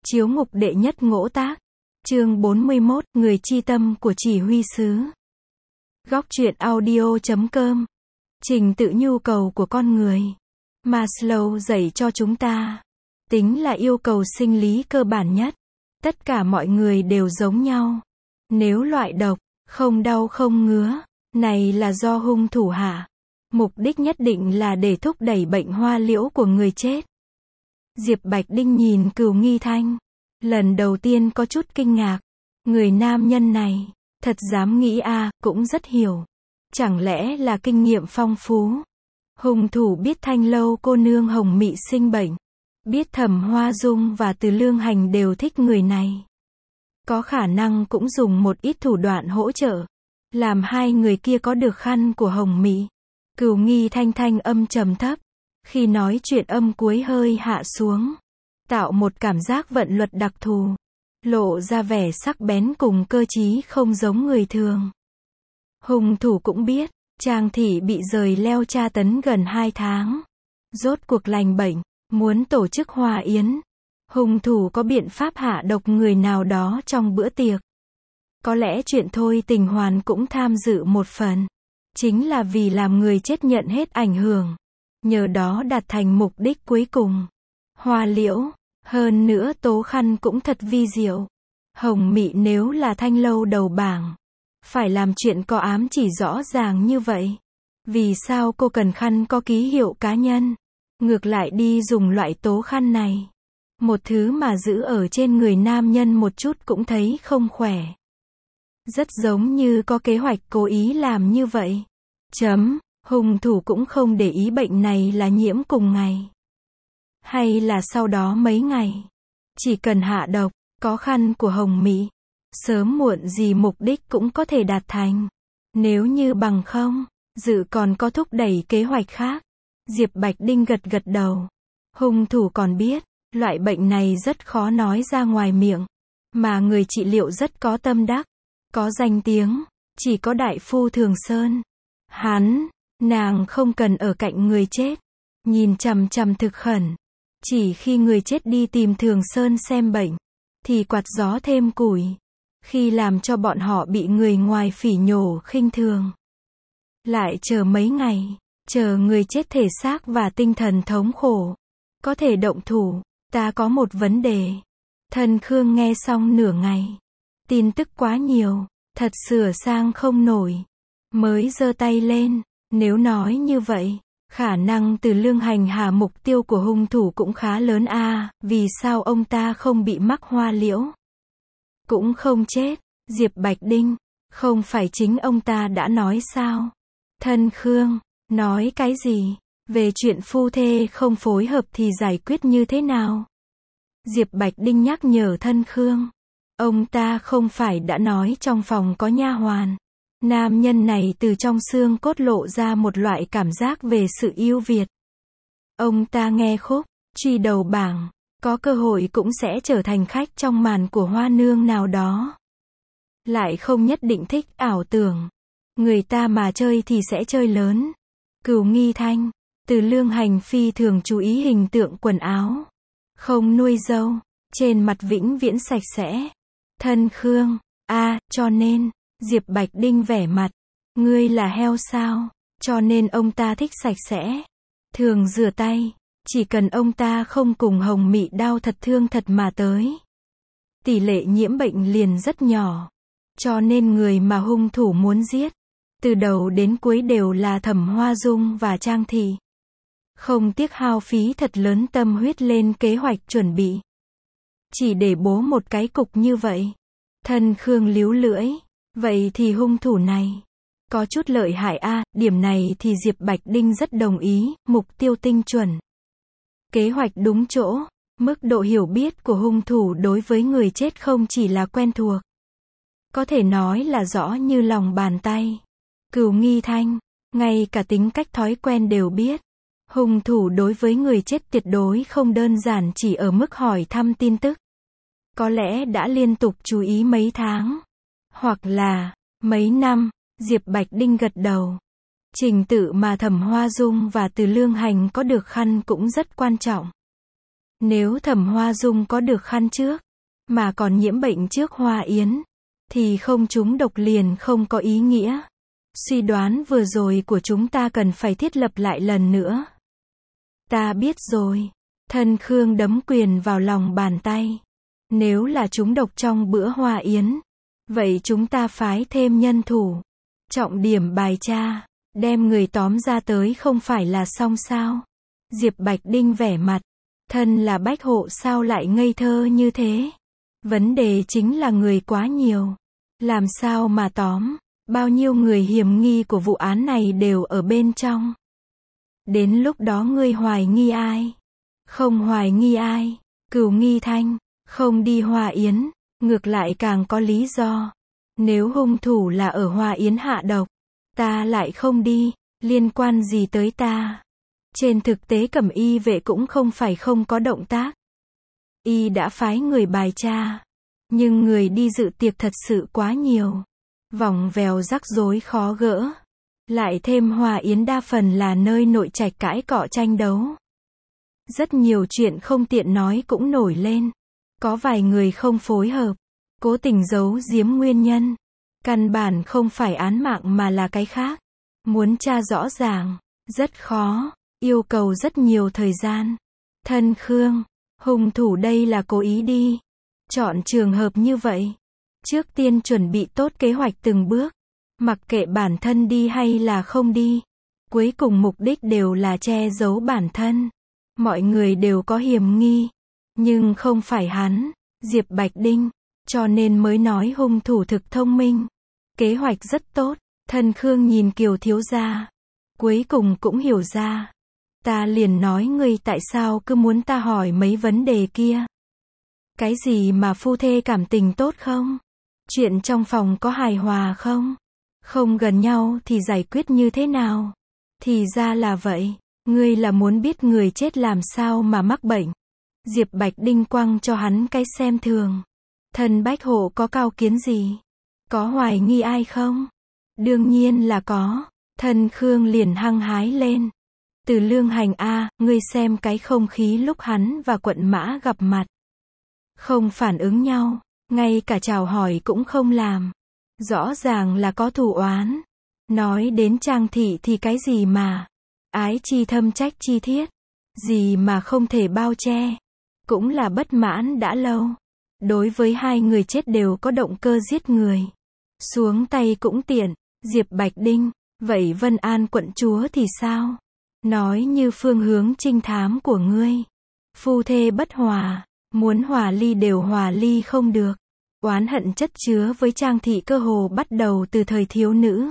Chiếu ngục đệ nhất ngỗ tác. Chương 41, người chi tâm của chỉ huy sứ. Góc truyện audio.com. Trình tự nhu cầu của con người. Maslow dạy cho chúng ta. Tính là yêu cầu sinh lý cơ bản nhất. Tất cả mọi người đều giống nhau. Nếu loại độc, không đau không ngứa, này là do hung thủ hạ. Mục đích nhất định là để thúc đẩy bệnh hoa liễu của người chết. Diệp Bạch Đinh nhìn Cửu Nghi Thanh. Lần đầu tiên có chút kinh ngạc. Người nam nhân này, thật dám nghĩ cũng rất hiểu. Chẳng lẽ là kinh nghiệm phong phú. Hung thủ biết Thanh Lâu cô nương Hồng Mị sinh bệnh. Biết Thẩm Hoa Dung và Từ Lương Hành đều thích người này. Có khả năng cũng dùng một ít thủ đoạn hỗ trợ. Làm hai người kia có được khăn của Hồng Mị. Cửu Nghi Thanh thanh âm trầm thấp. Khi nói chuyện âm cuối hơi hạ xuống. Tạo một cảm giác vận luật đặc thù. Lộ ra vẻ sắc bén cùng cơ trí không giống người thường. Hung thủ cũng biết, Trang Thị bị rời leo tra tấn gần 2 tháng. Rốt cuộc lành bệnh, muốn tổ chức hòa yến. Hung thủ có biện pháp hạ độc người nào đó trong bữa tiệc. Có lẽ chuyện Thôi Tình Hoàn cũng tham dự một phần. Chính là vì làm người chết nhận hết ảnh hưởng. Nhờ đó đạt thành mục đích cuối cùng. Hoa liễu, hơn nữa tố khăn cũng thật vi diệu. Hồng Mị nếu là Thanh Lâu đầu bảng. Phải làm chuyện có ám chỉ rõ ràng như vậy. Vì sao cô cần khăn có ký hiệu cá nhân? Ngược lại đi dùng loại tố khăn này. Một thứ mà giữ ở trên người nam nhân một chút cũng thấy không khỏe. Rất giống như có kế hoạch cố ý làm như vậy. Hung thủ cũng không để ý bệnh này là nhiễm cùng ngày. Hay là sau đó mấy ngày. Chỉ cần hạ độc, có khăn của Hồng Mị. Sớm muộn gì mục đích cũng có thể đạt thành. Nếu như bằng không, dự còn có thúc đẩy kế hoạch khác. Diệp Bạch Đinh gật gật đầu. Hung thủ còn biết, loại bệnh này rất khó nói ra ngoài miệng. Mà người trị liệu rất có tâm đắc. Có danh tiếng, chỉ có đại phu Thường Sơn. Nàng không cần ở cạnh người chết. Nhìn chằm chằm thực khẩn. Chỉ khi người chết đi tìm Thường Sơn xem bệnh, thì quạt gió thêm củi. Khi làm cho bọn họ bị người ngoài phỉ nhổ khinh thường. Lại chờ mấy ngày, chờ người chết thể xác và tinh thần thống khổ. Có thể động thủ, ta có một vấn đề. Thần Khương nghe xong nửa ngày. Tin tức quá nhiều, thật sửa sang không nổi. Mới giơ tay lên, nếu nói như vậy. Khả năng Từ Lương Hành hạ mục tiêu của hung thủ cũng khá lớn vì sao ông ta không bị mắc hoa liễu? Cũng không chết, Diệp Bạch Đinh, không phải chính ông ta đã nói sao? Thân Khương, nói cái gì? Về chuyện phu thê không phối hợp thì giải quyết như thế nào? Diệp Bạch Đinh nhắc nhở Thân Khương. Ông ta không phải đã nói trong phòng có nha hoàn. Nam nhân này từ trong xương cốt lộ ra một loại cảm giác về sự ưu việt. Ông ta nghe khúc, truy đầu bảng, có cơ hội cũng sẽ trở thành khách trong màn của hoa nương nào đó. Lại không nhất định thích ảo tưởng. Người ta mà chơi thì sẽ chơi lớn. Cửu Nghi Thanh, Từ Lương Hành phi thường chú ý hình tượng quần áo. Không nuôi râu, trên mặt vĩnh viễn sạch sẽ. Thân Khương, cho nên. Diệp Bạch Đinh vẻ mặt. Ngươi là heo sao? Cho nên ông ta thích sạch sẽ. Thường rửa tay. Chỉ cần ông ta không cùng Hồng Mị đau thật thương thật mà tới. Tỷ lệ nhiễm bệnh liền rất nhỏ. Cho nên người mà hung thủ muốn giết. Từ đầu đến cuối đều là Thẩm Hoa Dung và Trang Thị. Không tiếc hao phí thật lớn tâm huyết lên kế hoạch chuẩn bị. Chỉ để bố một cái cục như vậy. Thân Khương líu lưỡi. Vậy thì hung thủ này có chút lợi hại điểm này thì Diệp Bạch Đinh rất đồng ý, mục tiêu tinh chuẩn. Kế hoạch đúng chỗ, mức độ hiểu biết của hung thủ đối với người chết không chỉ là quen thuộc. Có thể nói là rõ như lòng bàn tay. Cửu Nghi Thanh, ngay cả tính cách thói quen đều biết. Hung thủ đối với người chết tuyệt đối không đơn giản chỉ ở mức hỏi thăm tin tức. Có lẽ đã liên tục chú ý mấy tháng. Hoặc là, mấy năm, Diệp Bạch Đinh gật đầu. Trình tự mà Thẩm Hoa Dung và Từ Lương Hành có được khăn cũng rất quan trọng. Nếu Thẩm Hoa Dung có được khăn trước, mà còn nhiễm bệnh trước Hoa Yến, thì không trúng độc liền không có ý nghĩa. Suy đoán vừa rồi của chúng ta cần phải thiết lập lại lần nữa. Ta biết rồi. Thân Khương đấm quyền vào lòng bàn tay. Nếu là trúng độc trong bữa Hoa Yến, vậy chúng ta phái thêm nhân thủ. Trọng điểm bài tra, đem người tóm ra tới không phải là xong sao? Diệp Bạch Đinh vẻ mặt, thân là bách hộ sao lại ngây thơ như thế? Vấn đề chính là người quá nhiều. Làm sao mà tóm? Bao nhiêu người hiểm nghi của vụ án này đều ở bên trong. Đến lúc đó ngươi hoài nghi ai? Không hoài nghi ai? Cửu Nghi Thanh, không đi Hoa Yến, ngược lại càng có lý do. Nếu hung thủ là ở Hoa Yến hạ độc, ta lại không đi, liên quan gì tới ta? Trên thực tế Cẩm Y vệ cũng không phải không có động tác. Y đã phái người bài tra, nhưng người đi dự tiệc thật sự quá nhiều. Vòng vèo rắc rối khó gỡ. Lại thêm Hoa Yến đa phần là nơi nội trạch cãi cọ tranh đấu. Rất nhiều chuyện không tiện nói cũng nổi lên. Có vài người không phối hợp, cố tình giấu giếm nguyên nhân. Căn bản không phải án mạng mà là cái khác. Muốn tra rõ ràng, rất khó, yêu cầu rất nhiều thời gian. Thân Khương, hung thủ đây là cố ý đi. Chọn trường hợp như vậy. Trước tiên chuẩn bị tốt kế hoạch từng bước. Mặc kệ bản thân đi hay là không đi. Cuối cùng mục đích đều là che giấu bản thân. Mọi người đều có hiểm nghi. Nhưng không phải hắn, Diệp Bạch Đinh. Cho nên mới nói hung thủ thực thông minh. Kế hoạch rất tốt. Thân Khương nhìn Kiều thiếu gia. Cuối cùng cũng hiểu ra. Ta liền nói ngươi tại sao cứ muốn ta hỏi mấy vấn đề kia. Cái gì mà phu thê cảm tình tốt không? Chuyện trong phòng có hài hòa không? Không gần nhau thì giải quyết như thế nào? Thì ra là vậy. Ngươi là muốn biết người chết làm sao mà mắc bệnh. Diệp Bạch Đinh quăng cho hắn cái xem thường. Thần bách hộ có cao kiến gì? Có hoài nghi ai không? Đương nhiên là có. Thần Khương liền hăng hái lên. Từ Lương Hành a, ngươi xem cái không khí lúc hắn và Quận Mã gặp mặt. Không phản ứng nhau, ngay cả chào hỏi cũng không làm. Rõ ràng là có thù oán. Nói đến Trang thị thì cái gì mà ái chi thâm trách chi thiết, gì mà không thể bao che. Cũng là bất mãn đã lâu. Đối với hai người chết đều có động cơ giết người. Xuống tay cũng tiện. Diệp Bạch Đinh, vậy Vân An quận chúa thì sao? Nói như phương hướng trinh thám của ngươi. Phu thê bất hòa, muốn hòa ly đều hòa ly không được. Oán hận chất chứa với Trang thị cơ hồ bắt đầu từ thời thiếu nữ.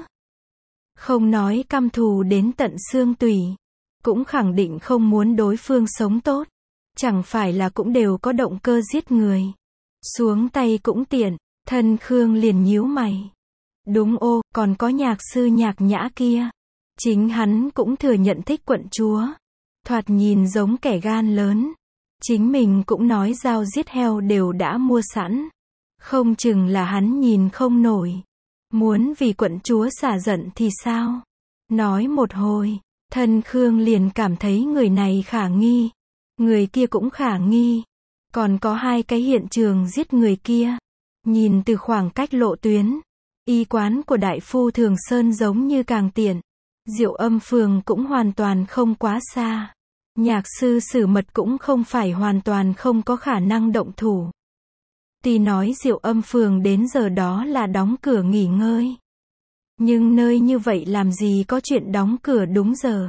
Không nói căm thù đến tận xương tủy, cũng khẳng định không muốn đối phương sống tốt. Chẳng phải là cũng đều có động cơ giết người. Xuống tay cũng tiện. Thân Khương liền nhíu mày. Đúng ô, còn có Nhạc sư Nhạc Nhã kia. Chính hắn cũng thừa nhận thích quận chúa. Thoạt nhìn giống kẻ gan lớn. Chính mình cũng nói dao giết heo đều đã mua sẵn. Không chừng là hắn nhìn không nổi. Muốn vì quận chúa xả giận thì sao? Nói một hồi, Thân Khương liền cảm thấy người này khả nghi. Người kia cũng khả nghi. Còn có hai cái hiện trường giết người kia. Nhìn từ khoảng cách lộ tuyến, y quán của đại phu Thường Sơn giống như càng tiện. Diệu Âm phường cũng hoàn toàn không quá xa. Nhạc sư Sử Mật cũng không phải hoàn toàn không có khả năng động thủ. Tuy nói Diệu Âm phường đến giờ đó là đóng cửa nghỉ ngơi. Nhưng nơi như vậy làm gì có chuyện đóng cửa đúng giờ.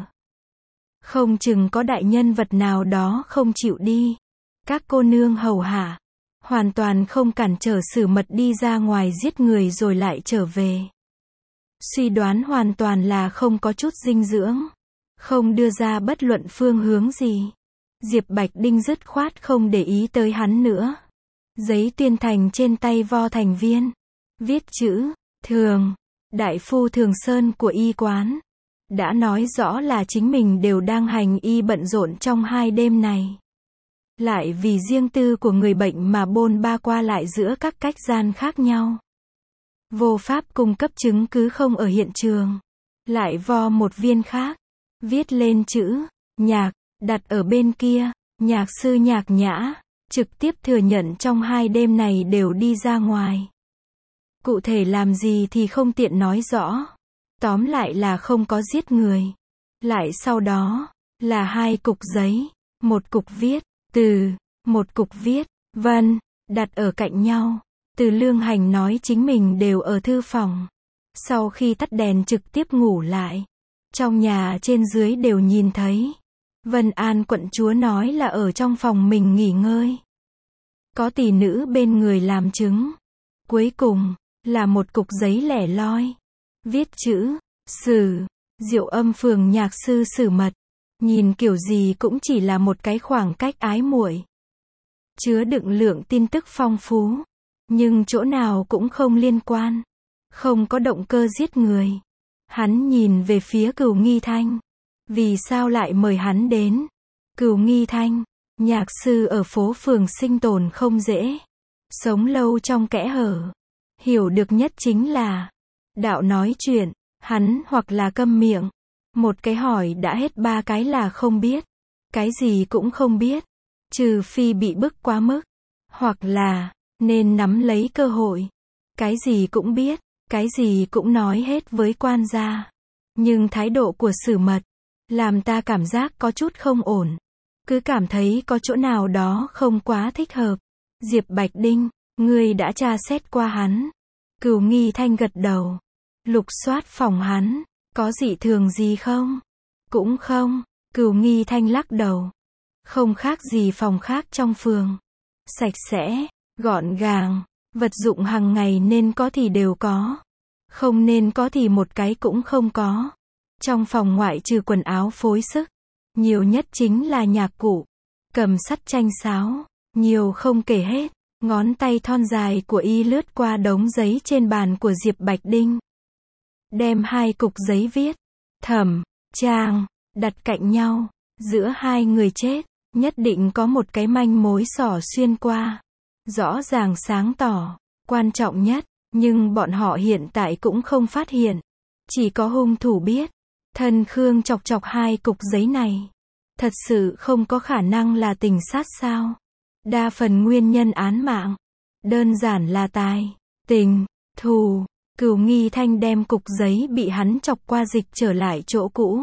Không chừng có đại nhân vật nào đó không chịu đi. Các cô nương hầu hạ. Hoàn toàn không cản trở Sử Mật đi ra ngoài giết người rồi lại trở về. Suy đoán hoàn toàn là không có chút dinh dưỡng. Không đưa ra bất luận phương hướng gì. Diệp Bạch Đinh dứt khoát không để ý tới hắn nữa. Giấy tuyên thành trên tay vo thành viên. Viết chữ, Thường, đại phu Thường Sơn của y quán. Đã nói rõ là chính mình đều đang hành y bận rộn trong 2 đêm này. Lại vì riêng tư của người bệnh mà bôn ba qua lại giữa các cách gian khác nhau. Vô pháp cung cấp chứng cứ không ở hiện trường. Lại vo một viên khác. Viết lên chữ, Nhạc, đặt ở bên kia. Nhạc sư Nhạc Nhã trực tiếp thừa nhận trong 2 đêm này đều đi ra ngoài. Cụ thể làm gì thì không tiện nói rõ. Tóm lại là không có giết người. Lại sau đó, là 2 cục giấy, 1 cục viết, từ, 1 cục viết, vân, đặt ở cạnh nhau. Từ Lương Hành nói chính mình đều ở thư phòng. Sau khi tắt đèn trực tiếp ngủ lại. Trong nhà trên dưới đều nhìn thấy. Vân An quận chúa nói là ở trong phòng mình nghỉ ngơi. Có tỷ nữ bên người làm chứng. Cuối cùng, là 1 cục giấy lẻ loi. Viết chữ, Sử, Diệu Âm phường nhạc sư Sử Mật. Nhìn kiểu gì cũng chỉ là một cái khoảng cách ái muội. Chứa đựng lượng tin tức phong phú. Nhưng chỗ nào cũng không liên quan. Không có động cơ giết người. Hắn nhìn về phía Cửu Nghi Thanh. Vì sao lại mời hắn đến? Cửu Nghi Thanh, nhạc sư ở phố phường sinh tồn không dễ. Sống lâu trong kẽ hở. Hiểu được nhất chính là, đạo nói chuyện, hắn hoặc là câm miệng. Một cái hỏi đã hết 3 cái là không biết. Cái gì cũng không biết. Trừ phi bị bức quá mức. Hoặc là, nên nắm lấy cơ hội. Cái gì cũng biết, cái gì cũng nói hết với quan gia. Nhưng thái độ của Sử Mật, làm ta cảm giác có chút không ổn. Cứ cảm thấy có chỗ nào đó không quá thích hợp. Diệp Bạch Đinh, ngươi đã tra xét qua hắn. Cửu Nghi Thanh gật đầu. Lục soát phòng hắn, có dị thường gì không? Cũng không. Cửu Nghi Thanh lắc đầu. Không khác gì phòng khác trong phường. Sạch sẽ, gọn gàng, vật dụng hàng ngày nên có thì đều có. Không nên có thì một cái cũng không có. Trong phòng ngoại trừ quần áo phối sức, nhiều nhất chính là nhạc cụ, cầm sắt tranh sáo, nhiều không kể hết. Ngón tay thon dài của y lướt qua đống giấy trên bàn của Diệp Bạch Đinh. Đem 2 cục giấy viết, Thẩm, Trang, đặt cạnh nhau. Giữa 2 người chết, nhất định có một cái manh mối xỏ xuyên qua. Rõ ràng sáng tỏ, quan trọng nhất, nhưng bọn họ hiện tại cũng không phát hiện. Chỉ có hung thủ biết. Thân Khương chọc chọc 2 cục giấy này. Thật sự không có khả năng là tình sát sao? Đa phần nguyên nhân án mạng. Đơn giản là tài, tình, thù. Cửu Nghi Thanh đem cục giấy bị hắn chọc qua dịch trở lại chỗ cũ.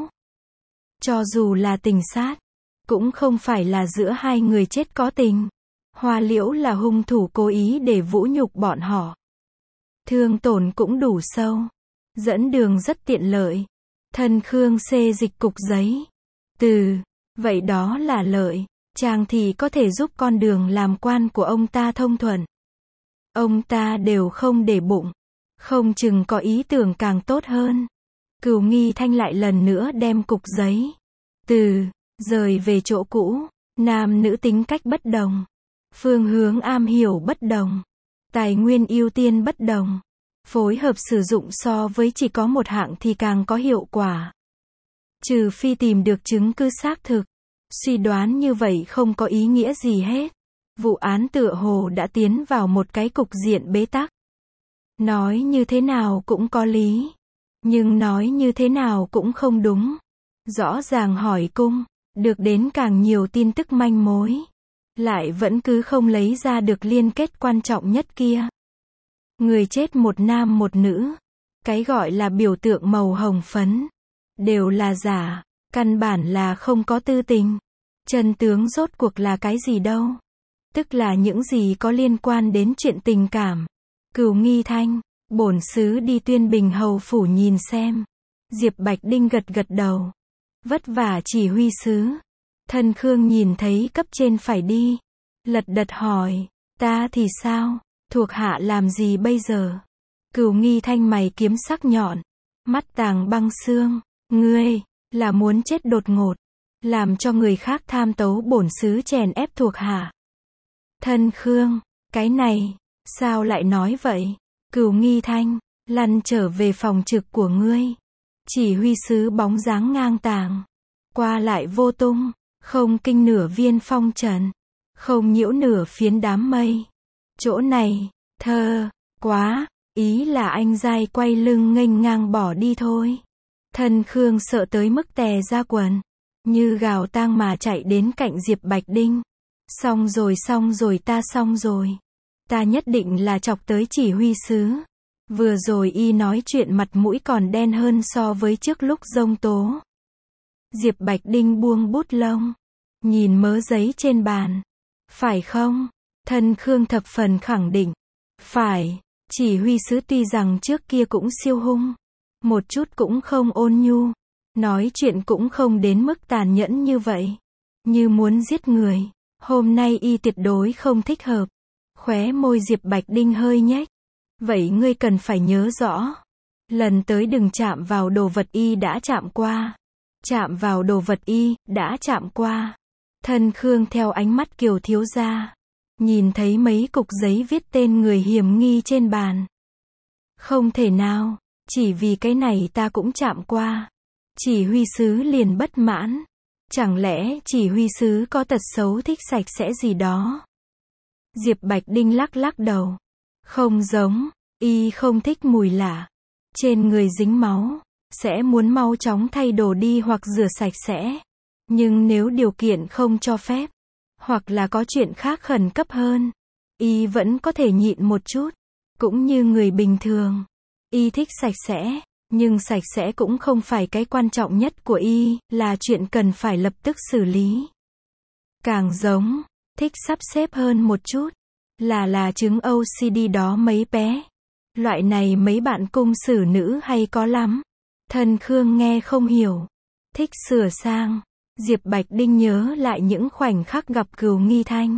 Cho dù là tình sát, cũng không phải là giữa 2 người chết có tình. Hoa Liễu là hung thủ cố ý để vũ nhục bọn họ. Thương tổn cũng đủ sâu. Dẫn đường rất tiện lợi. Thân Khương xê dịch cục giấy. Từ, vậy đó là lợi. Chàng thì có thể giúp con đường làm quan của ông ta thông thuận. Ông ta đều không để bụng. Không chừng có ý tưởng càng tốt hơn. Cửu Nghi Thanh lại lần nữa đem cục giấy. Từ, rời về chỗ cũ. Nam nữ tính cách bất đồng. Phương hướng am hiểu bất đồng. Tài nguyên ưu tiên bất đồng. Phối hợp sử dụng so với chỉ có một hạng thì càng có hiệu quả. Trừ phi tìm được chứng cứ xác thực. Suy đoán như vậy không có ý nghĩa gì hết. Vụ án tựa hồ đã tiến vào một cái cục diện bế tắc. Nói như thế nào cũng có lý. Nhưng nói như thế nào cũng không đúng. Rõ ràng hỏi cung, được đến càng nhiều tin tức manh mối. Lại vẫn cứ không lấy ra được liên kết quan trọng nhất kia. Người chết một nam một nữ. Cái gọi là biểu tượng màu hồng phấn. Đều là giả. Căn bản là không có tư tình. Chân tướng rốt cuộc là cái gì đâu. Tức là những gì có liên quan đến chuyện tình cảm. Cửu Nghi Thanh, bổn sứ đi Tuyên Bình hầu phủ nhìn xem. Diệp Bạch Đinh gật gật đầu. Vất vả chỉ huy sứ. Thân Khương nhìn thấy cấp trên phải đi. Lật đật hỏi, ta thì sao? Thuộc hạ làm gì bây giờ? Cửu Nghi Thanh mày kiếm sắc nhọn. Mắt tàng băng xương. Ngươi, là muốn chết đột ngột. Làm cho người khác tham tấu bổn sứ chèn ép thuộc hạ. Thân Khương, cái này, sao lại nói vậy? Cửu Nghi Thanh, lăn trở về phòng trực của ngươi. Chỉ huy sứ bóng dáng ngang tàng. Qua lại vô tung, không kinh nửa viên phong trần. Không nhiễu nửa phiến đám mây. Chỗ này, thơ, quá, ý là anh dai quay lưng nghênh ngang bỏ đi thôi. Thân Khương sợ tới mức tè ra quần. như gào tang mà chạy đến cạnh Diệp Bạch Đinh. Xong rồi, ta xong rồi. Ta nhất định là chọc tới chỉ huy sứ. Vừa rồi y nói chuyện mặt mũi còn đen hơn so với trước lúc giông tố. Diệp Bạch Đinh buông bút lông, nhìn mớ giấy trên bàn. Phải không? Thân Khương thập phần khẳng định. Phải, chỉ huy sứ tuy rằng trước kia cũng siêu hung, một chút cũng không ôn nhu, nói chuyện cũng không đến mức tàn nhẫn như vậy, như muốn giết người. Hôm nay y tuyệt đối không thích hợp. Khóe môi Diệp Bạch Đinh hơi nhếch. Vậy ngươi cần phải nhớ rõ, lần tới đừng chạm vào đồ vật y đã chạm qua. Chạm vào đồ vật y đã chạm qua. Thân Khương theo ánh mắt Kiều thiếu gia, nhìn thấy mấy cục giấy viết tên người hiểm nghi trên bàn. Không thể nào, chỉ vì cái này ta cũng chạm qua. Chỉ huy sứ liền bất mãn. Chẳng lẽ chỉ huy sứ có tật xấu thích sạch sẽ gì đó? Diệp Bạch Đinh lắc lắc đầu. Không giống, y không thích mùi lạ. Trên người dính máu, sẽ muốn mau chóng thay đồ đi hoặc rửa sạch sẽ. Nhưng nếu điều kiện không cho phép, hoặc là có chuyện khác khẩn cấp hơn, y vẫn có thể nhịn một chút. Cũng như người bình thường, y thích sạch sẽ, nhưng sạch sẽ cũng không phải cái quan trọng nhất của y, là chuyện cần phải lập tức xử lý. Càng giống, thích sắp xếp hơn một chút, là chứng OCD đó mấy bé. Loại này mấy bạn cung xử nữ hay có lắm. Thân Khương nghe không hiểu. Thích sửa sang. Diệp Bạch Đinh nhớ lại những khoảnh khắc gặp Cửu Nghi Thanh.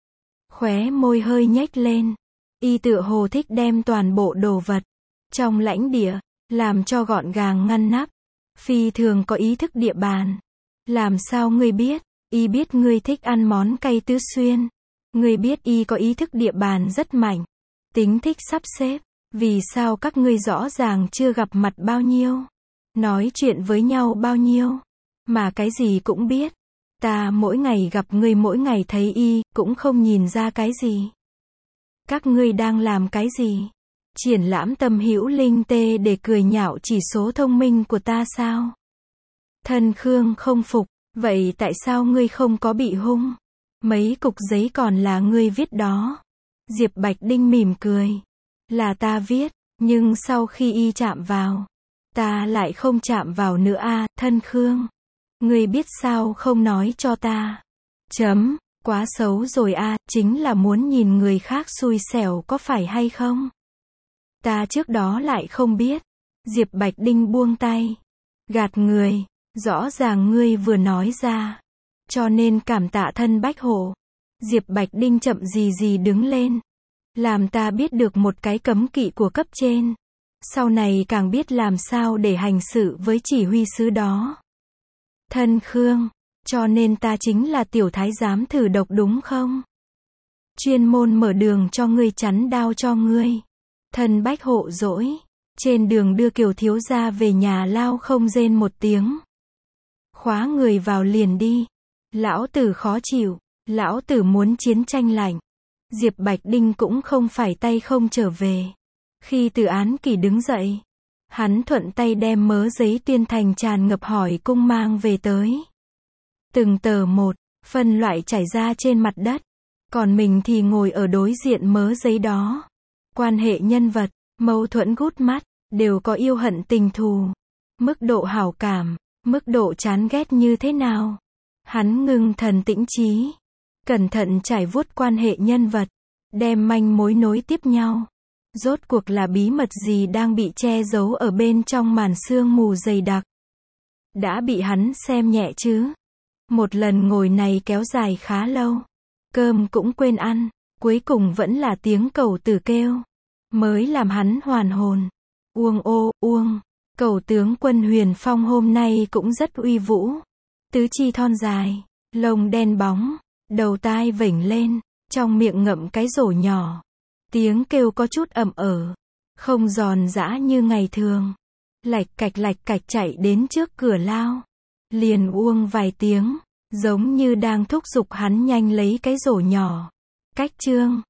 Khóe môi hơi nhếch lên. Y tựa hồ thích đem toàn bộ đồ vật trong lãnh địa, làm cho gọn gàng ngăn nắp. Phi thường có ý thức địa bàn. Làm sao ngươi biết? Y biết ngươi thích ăn món cay tứ xuyên. Ngươi biết y có ý thức địa bàn rất mạnh. Tính thích sắp xếp. Vì sao các ngươi rõ ràng chưa gặp mặt bao nhiêu? Nói chuyện với nhau bao nhiêu? Mà cái gì cũng biết. Ta mỗi ngày gặp ngươi, mỗi ngày thấy y, cũng không nhìn ra cái gì. Các ngươi đang làm cái gì? Triển lãm tâm hữu linh tê để cười nhạo chỉ số thông minh của ta sao? Thân Khương không phục. Vậy tại sao ngươi không có bị hung? Mấy cục giấy còn là ngươi viết đó. Diệp Bạch Đinh mỉm cười. Là ta viết, nhưng sau khi y chạm vào, ta lại không chạm vào nữa a. Thân Khương. Ngươi biết sao không nói cho ta? Quá xấu rồi a, chính là muốn nhìn người khác xui xẻo có phải hay không? Ta trước đó lại không biết. Diệp Bạch Đinh buông tay. Gạt người. Rõ ràng ngươi vừa nói ra. Cho nên cảm tạ thân Bách Hộ. Diệp Bạch Đinh chậm gì đứng lên. Làm ta biết được một cái cấm kỵ của cấp trên. Sau này càng biết làm sao để hành sự với chỉ huy sứ đó. Thân Khương. Cho nên ta chính là tiểu thái giám thử độc đúng không? Chuyên môn mở đường cho ngươi, chắn đao cho ngươi. Thân Bách Hộ dỗi. Trên đường đưa Kiều thiếu gia về nhà lao không rên một tiếng. Khóa người vào liền đi. Lão tử khó chịu. Lão tử muốn chiến tranh lạnh. Diệp Bạch Đinh cũng không phải tay không trở về. Khi Từ Án Kỳ đứng dậy, hắn thuận tay đem mớ giấy tuyên thành tràn ngập hỏi cung mang về tới. Từng tờ một, phân loại trải ra trên mặt đất. Còn mình thì ngồi ở đối diện mớ giấy đó. Quan hệ nhân vật, mâu thuẫn gút mắt, đều có yêu hận tình thù. Mức độ hảo cảm, mức độ chán ghét như thế nào? Hắn ngưng thần tĩnh trí, cẩn thận trải vuốt quan hệ nhân vật, đem manh mối nối tiếp nhau. Rốt cuộc là bí mật gì đang bị che giấu ở bên trong màn sương mù dày đặc? Đã bị hắn xem nhẹ chứ? Một lần ngồi này kéo dài khá lâu. Cơm cũng quên ăn, cuối cùng vẫn là tiếng cẩu tử kêu. Mới làm hắn hoàn hồn. Uông ô, uông. Cẩu tướng quân Huyền Phong hôm nay cũng rất uy vũ. Tứ chi thon dài, lông đen bóng, đầu tai vểnh lên, trong miệng ngậm cái rổ nhỏ. Tiếng kêu có chút ẩm không giòn giã như ngày thường. Lạch cạch chạy đến trước cửa lao. Liền uông vài tiếng, giống như đang thúc giục hắn nhanh lấy cái rổ nhỏ. Cách chương